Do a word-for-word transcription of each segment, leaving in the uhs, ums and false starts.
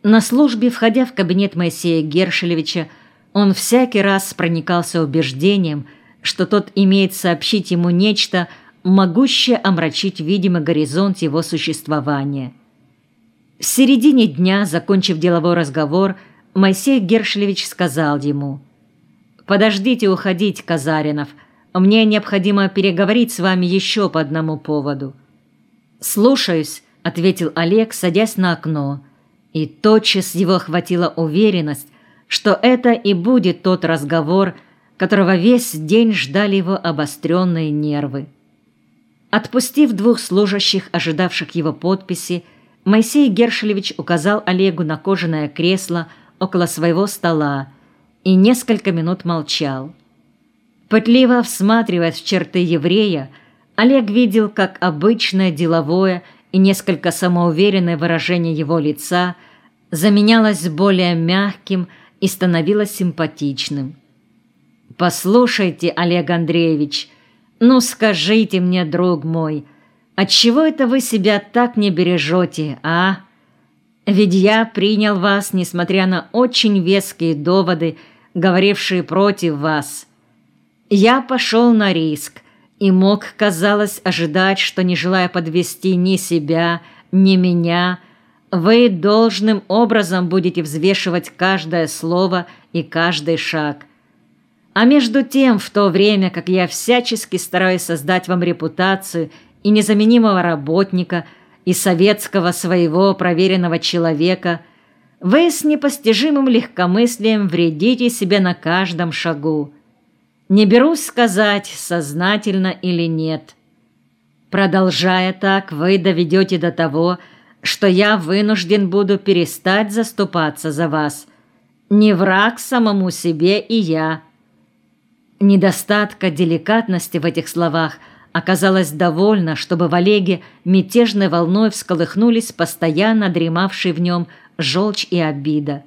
На службе, входя в кабинет Моисея Гершелевича, он всякий раз проникался убеждением, что тот имеет сообщить ему нечто, могущее омрачить видимый горизонт его существования. В середине дня, закончив деловой разговор, Моисей Гершелевич сказал ему: «Подождите уходить, Казаринов, мне необходимо переговорить с вами еще по одному поводу». «Слушаюсь», — ответил Олег, садясь на окно, и тотчас его охватила уверенность, что это и будет тот разговор, которого весь день ждали его обостренные нервы. Отпустив двух служащих, ожидавших его подписи, Моисей Гершелевич указал Олегу на кожаное кресло около своего стола и несколько минут молчал. Пытливо всматриваясь в черты еврея, Олег видел, как обычное деловое и несколько самоуверенное выражение его лица заменялось более мягким и становилось симпатичным. «Послушайте, Олег Андреевич, ну скажите мне, друг мой, отчего это вы себя так не бережете, а? Ведь я принял вас, несмотря на очень веские доводы, говорившие против вас. Я пошел на риск и мог, казалось, ожидать, что, не желая подвести ни себя, ни меня, вы должным образом будете взвешивать каждое слово и каждый шаг. А между тем, в то время, как я всячески стараюсь создать вам репутацию и незаменимого работника, и советского своего проверенного человека, вы с непостижимым легкомыслием вредите себе на каждом шагу. Не берусь сказать, сознательно или нет. Продолжая так, вы доведете до того, что я вынужден буду перестать заступаться за вас. Не враг самому себе и я». Недостатка деликатности в этих словах оказалось довольно, чтобы в Олеге мятежной волной всколыхнулись постоянно дремавшие в нем желчь и обида.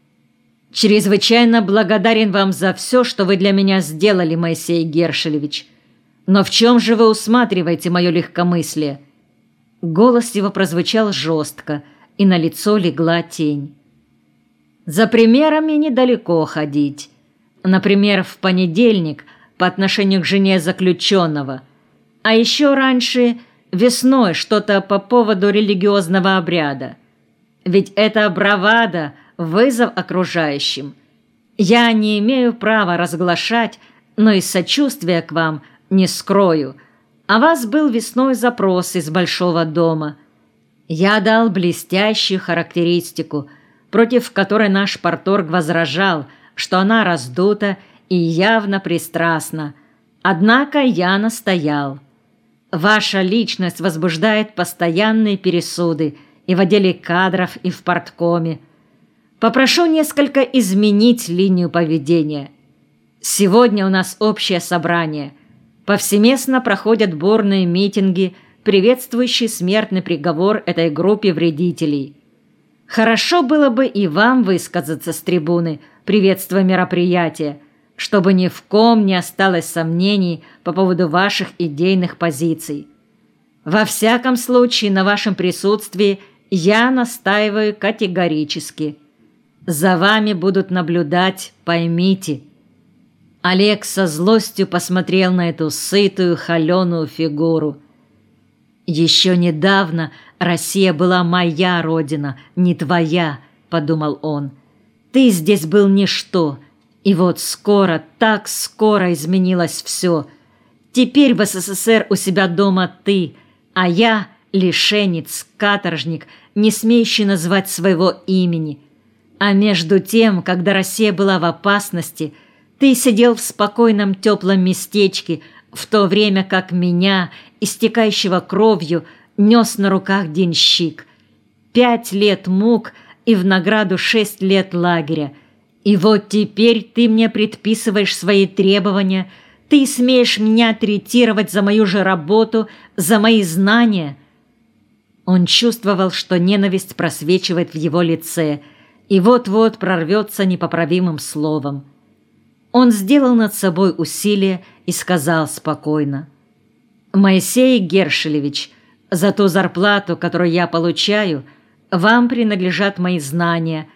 «Чрезвычайно благодарен вам за все, что вы для меня сделали, Моисей Гершелевич. Но в чем же вы усматриваете мое легкомыслие?» Голос его прозвучал жестко, и на лицо легла тень. «За примерами недалеко ходить. Например, в понедельник по отношению к жене заключенного, а еще раньше весной что-то по поводу религиозного обряда. Ведь это бравада, вызов окружающим. Я не имею права разглашать, но из сочувствия к вам не скрою. О вас был весной запрос из Большого дома. Я дал блестящую характеристику, против которой наш парторг возражал, что она раздута и явно пристрастна. Однако я настоял. Ваша личность возбуждает постоянные пересуды и в отделе кадров, и в парткоме. Попрошу несколько изменить линию поведения. Сегодня у нас общее собрание. Повсеместно проходят бурные митинги, приветствующие смертный приговор этой группе вредителей. Хорошо было бы и вам высказаться с трибуны, приветствуя мероприятие, чтобы ни в ком не осталось сомнений по поводу ваших идейных позиций. Во всяком случае, на вашем присутствии я настаиваю категорически. За вами будут наблюдать, поймите». Олег со злостью посмотрел на эту сытую, холеную фигуру. «Еще недавно Россия была моя родина, не твоя», — подумал он. «Ты здесь был ничто, и вот скоро, так скоро изменилось все. Теперь в СССР у себя дома ты, а я лишенец, каторжник, не смеющий назвать своего имени. А между тем, когда Россия была в опасности, ты сидел в спокойном теплом местечке, в то время как меня, истекающего кровью, нес на руках денщик. Пять лет мук и в награду шесть лет лагеря. И вот теперь ты мне предписываешь свои требования, ты смеешь меня третировать за мою же работу, за мои знания». Он чувствовал, что ненависть просвечивает в его лице и вот-вот прорвется непоправимым словом. Он сделал над собой усилие и сказал спокойно: «Моисей Гершелевич, за ту зарплату, которую я получаю, Вам принадлежат мои знания,